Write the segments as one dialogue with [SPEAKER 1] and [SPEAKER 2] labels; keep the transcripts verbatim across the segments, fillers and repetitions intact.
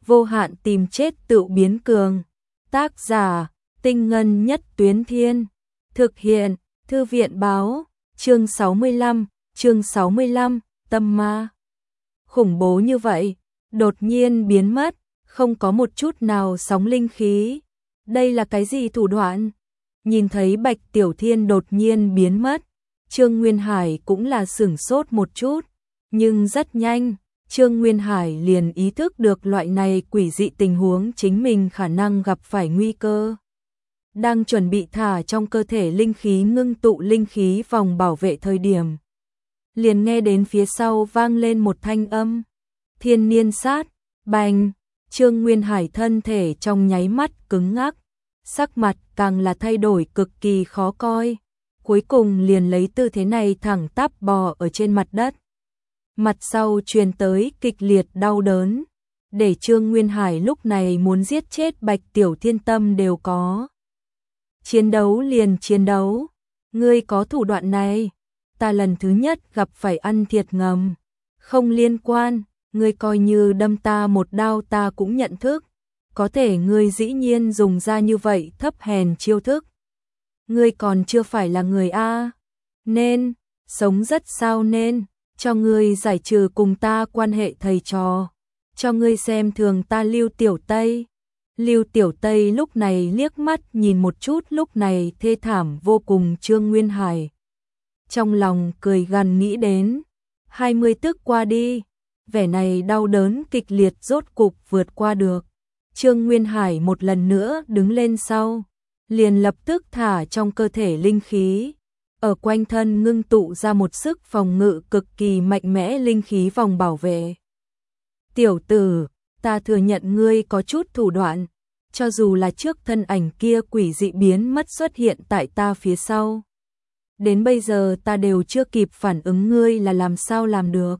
[SPEAKER 1] vô hạn tìm chết tự biến cường. Tác giả, Tinh Ngân Nhất Tuyến Thiên. Thực hiện, Thư viện báo, chương sáu mươi lăm, chương sáu mươi lăm, tâm ma. Khủng bố như vậy, đột nhiên biến mất, không có một chút nào sóng linh khí. Đây là cái gì thủ đoạn? Nhìn thấy Bạch Tiểu Thiên đột nhiên biến mất, Trương Nguyên Hải cũng là sửng sốt một chút, nhưng rất nhanh, Trương Nguyên Hải liền ý thức được loại này quỷ dị tình huống chính mình khả năng gặp phải nguy cơ. Đang chuẩn bị thả trong cơ thể linh khí ngưng tụ linh khí vòng bảo vệ thời điểm. Liền nghe đến phía sau vang lên một thanh âm. Thiên niên sát, bành, Trương Nguyên Hải thân thể trong nháy mắt cứng ngắc, sắc mặt càng là thay đổi cực kỳ khó coi. Cuối cùng liền lấy tư thế này thẳng tắp bò ở trên mặt đất. Mặt sau truyền tới kịch liệt đau đớn, để Trương Nguyên Hải lúc này muốn giết chết Bạch Tiểu Thiên tâm đều có. Chiến đấu liền chiến đấu, ngươi có thủ đoạn này, ta lần thứ nhất gặp phải ăn thiệt ngầm, không liên quan, ngươi coi như đâm ta một đao ta cũng nhận thức, có thể ngươi dĩ nhiên dùng ra như vậy thấp hèn chiêu thức. Ngươi còn chưa phải là người A, nên, sống rất sao nên, cho ngươi giải trừ cùng ta quan hệ thầy trò, cho ngươi xem thường ta Lưu Tiểu Tây. Lưu Tiểu Tây lúc này liếc mắt nhìn một chút lúc này thê thảm vô cùng Trương Nguyên Hải. Trong lòng cười gằn nghĩ đến, hai mươi tức qua đi, vẻ này đau đớn kịch liệt rốt cục vượt qua được. Trương Nguyên Hải một lần nữa đứng lên sau, liền lập tức thả trong cơ thể linh khí, ở quanh thân ngưng tụ ra một sức phòng ngự cực kỳ mạnh mẽ linh khí vòng bảo vệ. Tiểu tử, ta thừa nhận ngươi có chút thủ đoạn, cho dù là trước thân ảnh kia quỷ dị biến mất xuất hiện tại ta phía sau. Đến bây giờ ta đều chưa kịp phản ứng ngươi là làm sao làm được.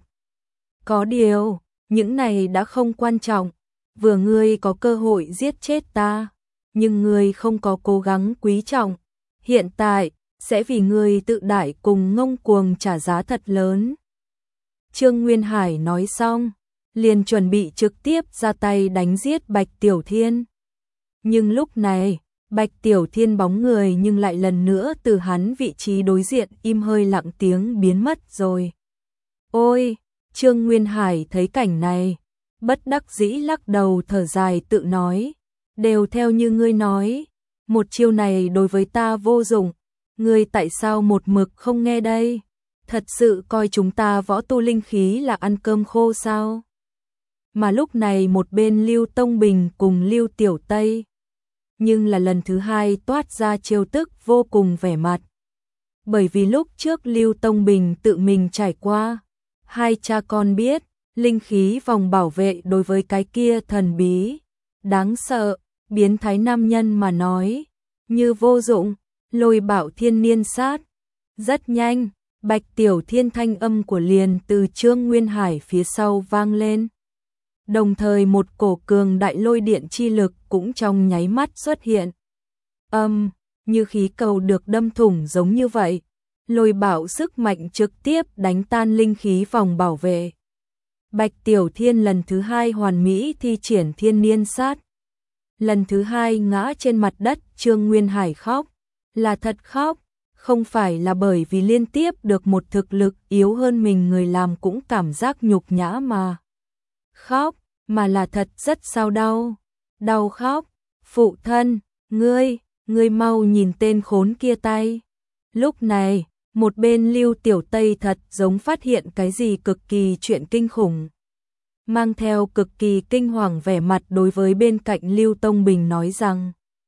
[SPEAKER 1] Có điều, những này đã không quan trọng, vừa ngươi có cơ hội giết chết ta, nhưng ngươi không có cố gắng quý trọng, hiện tại, sẽ vì ngươi tự đại cùng ngông cuồng trả giá thật lớn. Trương Nguyên Hải nói xong, liền chuẩn bị trực tiếp ra tay đánh giết Bạch Tiểu Thiên. Nhưng lúc này, Bạch Tiểu Thiên bóng người nhưng lại lần nữa từ hắn vị trí đối diện im hơi lặng tiếng biến mất rồi. Ôi, Trương Nguyên Hải thấy cảnh này, bất đắc dĩ lắc đầu thở dài tự nói, đều theo như ngươi nói, một chiêu này đối với ta vô dụng, ngươi tại sao một mực không nghe đây? Thật sự coi chúng ta võ tu linh khí là ăn cơm khô sao? Mà lúc này một bên Lưu Tông Bình cùng Lưu Tiểu Tây, nhưng là lần thứ hai toát ra trêu tức vô cùng vẻ mặt. Bởi vì lúc trước Lưu Tông Bình tự mình trải qua, hai cha con biết, linh khí vòng bảo vệ đối với cái kia thần bí, đáng sợ, biến thái nam nhân mà nói, như vô dụng, lôi bảo thiên niên sát. Rất nhanh, Bạch Tiểu Thiên thanh âm của liền từ Trương Nguyên Hải phía sau vang lên. Đồng thời một cổ cường đại lôi điện chi lực cũng trong nháy mắt xuất hiện. Âm, như khí cầu được đâm thủng giống như vậy. Lôi bảo sức mạnh trực tiếp đánh tan linh khí vòng bảo vệ. Bạch Tiểu Thiên lần thứ hai hoàn mỹ thi triển thiên niên sát. Lần thứ hai ngã trên mặt đất, Trương Nguyên Hải khóc. Là thật khóc, không phải là bởi vì liên tiếp được một thực lực yếu hơn mình người làm cũng cảm giác nhục nhã mà. Khóc, mà là thật rất sao đau. Đau khóc, phụ thân, ngươi, ngươi mau nhìn tên khốn kia tay. Lúc này, một bên Lưu Tiểu Tây thật giống phát hiện cái gì cực kỳ chuyện kinh khủng. Mang theo cực kỳ kinh hoàng vẻ mặt đối với bên cạnh Lưu Tông Bình nói rằng.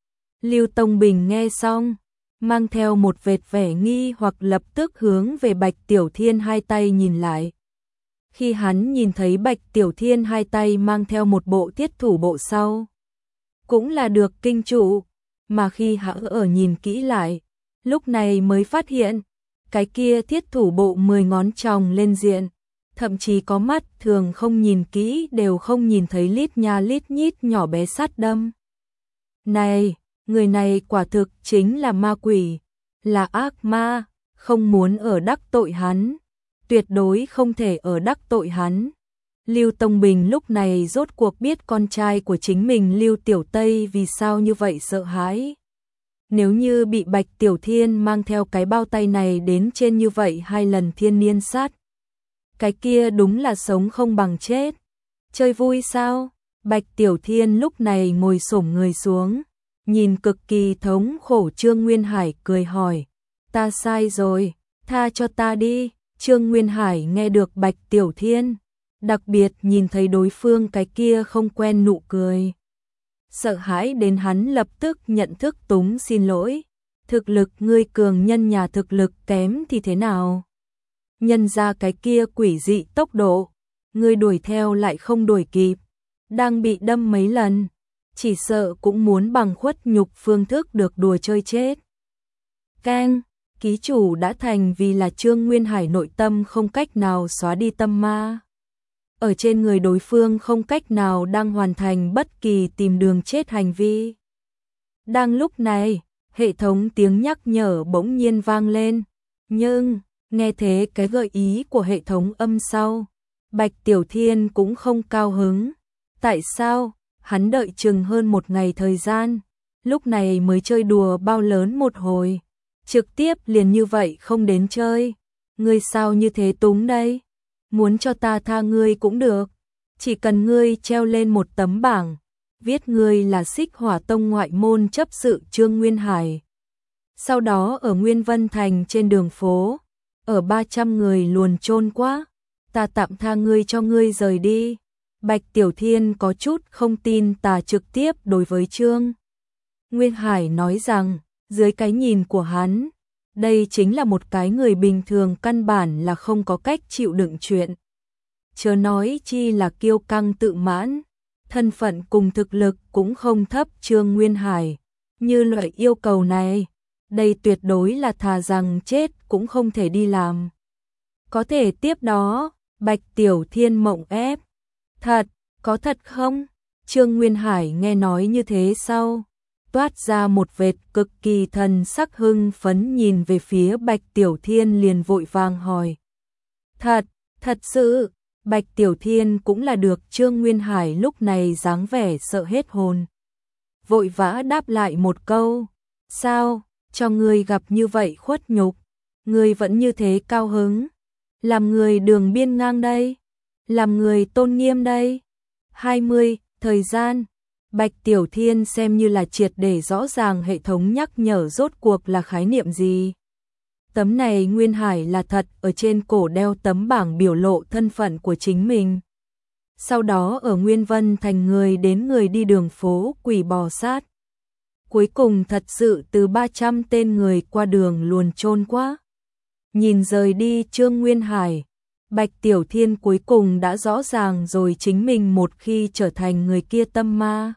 [SPEAKER 1] Lưu Tông Bình nghe xong, mang theo một vệt vẻ nghi hoặc lập tức hướng về Bạch Tiểu Thiên hai tay nhìn lại. Khi hắn nhìn thấy Bạch Tiểu Thiên hai tay mang theo một bộ thiết thủ bộ sau, cũng là được kinh trụ, mà khi hắn ở nhìn kỹ lại, lúc này mới phát hiện, cái kia thiết thủ bộ mười ngón tròng lên diện, thậm chí có mắt thường không nhìn kỹ đều không nhìn thấy lít nha lít nhít nhỏ bé sát đâm. Này, người này quả thực chính là ma quỷ, là ác ma, không muốn ở đắc tội hắn, tuyệt đối không thể ở đắc tội hắn. Lưu Tông Bình lúc này rốt cuộc biết con trai của chính mình Lưu Tiểu Tây vì sao như vậy sợ hãi. Nếu như bị Bạch Tiểu Thiên mang theo cái bao tay này đến trên như vậy hai lần thiên niên sát, cái kia đúng là sống không bằng chết. Chơi vui sao? Bạch Tiểu Thiên lúc này ngồi xổm người xuống, nhìn cực kỳ thống khổ Trương Nguyên Hải cười hỏi, ta sai rồi, tha cho ta đi. Trương Nguyên Hải nghe được Bạch Tiểu Thiên, đặc biệt nhìn thấy đối phương cái kia không quen nụ cười, sợ hãi đến hắn lập tức nhận thức túng xin lỗi. Thực lực ngươi cường nhân nhà thực lực kém thì thế nào? Nhân ra cái kia quỷ dị tốc độ, ngươi đuổi theo lại không đuổi kịp, đang bị đâm mấy lần, chỉ sợ cũng muốn bằng khuất nhục phương thức được đùa chơi chết. Keng, ký chủ đã thành vì là Trương Nguyên Hải nội tâm không cách nào xóa đi tâm ma. Ở trên người đối phương không cách nào đang hoàn thành bất kỳ tìm đường chết hành vi. Đang lúc này, hệ thống tiếng nhắc nhở bỗng nhiên vang lên, nhưng nghe thế cái gợi ý của hệ thống âm sau, Bạch Tiểu Thiên cũng không cao hứng. Tại sao? Hắn đợi chừng hơn một ngày thời gian, lúc này mới chơi đùa bao lớn một hồi, trực tiếp liền như vậy không đến chơi. Ngươi sao như thế túng đây? Muốn cho ta tha ngươi cũng được, chỉ cần ngươi treo lên một tấm bảng, viết ngươi là Xích Hỏa Tông ngoại môn chấp sự Trương Nguyên Hải. Sau đó ở Nguyên Vân Thành trên đường phố, ở ba trăm người luồn chôn quá, ta tạm tha ngươi cho ngươi rời đi. Bạch Tiểu Thiên có chút không tin tà trực tiếp đối với Trương Nguyên Hải nói rằng, dưới cái nhìn của hắn, đây chính là một cái người bình thường căn bản là không có cách chịu đựng chuyện. Chớ nói chi là kiêu căng tự mãn, thân phận cùng thực lực cũng không thấp Trương Nguyên Hải. Như loại yêu cầu này, đây tuyệt đối là thà rằng chết cũng không thể đi làm. Có thể tiếp đó, Bạch Tiểu Thiên mộng ép. Thật, có thật không? Trương Nguyên Hải nghe nói như thế sau, toát ra một vệt cực kỳ thần sắc hưng phấn nhìn về phía Bạch Tiểu Thiên liền vội vàng hỏi. Thật, thật sự, Bạch Tiểu Thiên cũng là được Trương Nguyên Hải lúc này dáng vẻ sợ hết hồn. Vội vã đáp lại một câu, sao, cho ngươi gặp như vậy khuất nhục, ngươi vẫn như thế cao hứng, làm người đường biên ngang đây, làm người tôn nghiêm đây. hai mươi, thời gian. Bạch Tiểu Thiên xem như là triệt để rõ ràng hệ thống nhắc nhở rốt cuộc là khái niệm gì. Tấm này Nguyên Hải là thật, ở trên cổ đeo tấm bảng biểu lộ thân phận của chính mình. Sau đó ở Nguyên Vân Thành người đến người đi đường phố quỷ bò sát. Cuối cùng thật sự từ ba trăm tên người qua đường luồn chôn quá. Nhìn rời đi Trương Nguyên Hải, Bạch Tiểu Thiên cuối cùng đã rõ ràng rồi chính mình một khi trở thành người kia tâm ma.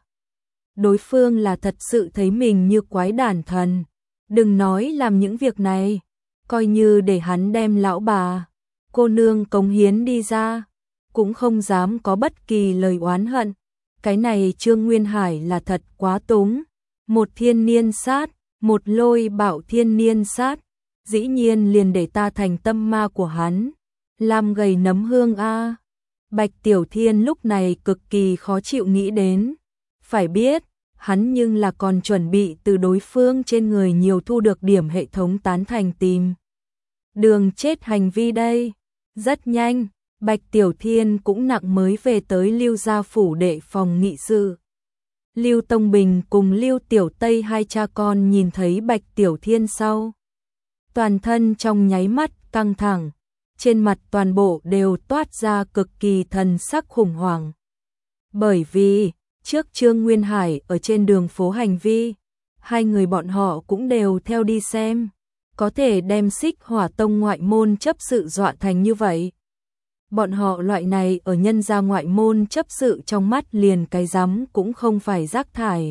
[SPEAKER 1] Đối phương là thật sự thấy mình như quái đản thần. Đừng nói làm những việc này, coi như để hắn đem lão bà, cô nương cống hiến đi ra, cũng không dám có bất kỳ lời oán hận. Cái này Trương Nguyên Hải là thật quá túng. Một thiên niên sát, một lôi bạo thiên niên sát, dĩ nhiên liền để ta thành tâm ma của hắn. Làm gầy nấm hương a. Bạch Tiểu Thiên lúc này cực kỳ khó chịu nghĩ đến. Phải biết, hắn nhưng là còn chuẩn bị từ đối phương trên người nhiều thu được điểm hệ thống tán thành tìm đường chết hành vi đây. Rất nhanh, Bạch Tiểu Thiên cũng nặng mới về tới Lưu gia phủ đệ phòng nghị sự. Lưu Tông Bình cùng Lưu Tiểu Tây hai cha con nhìn thấy Bạch Tiểu Thiên sau, toàn thân trong nháy mắt căng thẳng, trên mặt toàn bộ đều toát ra cực kỳ thần sắc khủng hoảng. Bởi vì, trước Trương Nguyên Hải ở trên đường phố hành vi, hai người bọn họ cũng đều theo đi xem, có thể đem Xích Hỏa Tông ngoại môn chấp sự dọa thành như vậy. Bọn họ loại này ở nhân gia ngoại môn chấp sự trong mắt liền cái dám cũng không phải rác thải.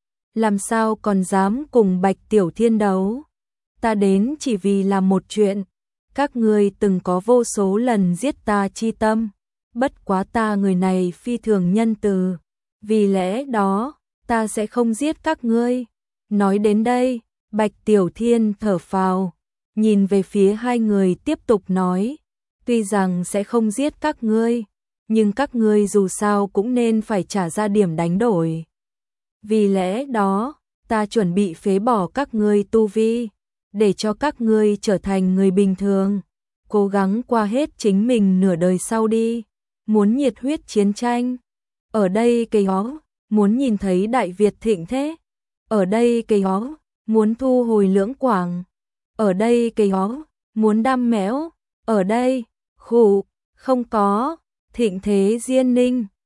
[SPEAKER 1] Làm sao còn dám cùng Bạch Tiểu Thiên đấu? Ta đến chỉ vì làm một chuyện. Các ngươi từng có vô số lần giết ta chi tâm. Bất quá ta người này phi thường nhân từ. Vì lẽ đó, ta sẽ không giết các ngươi. Nói đến đây, Bạch Tiểu Thiên thở phào, nhìn về phía hai người tiếp tục nói. Tuy rằng sẽ không giết các ngươi, nhưng các ngươi dù sao cũng nên phải trả ra điểm đánh đổi. Vì lẽ đó, ta chuẩn bị phế bỏ các ngươi tu vi, để cho các ngươi trở thành người bình thường, cố gắng qua hết chính mình nửa đời sau đi. Muốn nhiệt huyết chiến tranh, ở đây cây hó, muốn nhìn thấy Đại Việt thịnh thế, ở đây cây hó, muốn thu hồi Lưỡng Quảng, ở đây cây hó, muốn đam mẽo, ở đây, khủ, không có, thịnh thế Diên Ninh.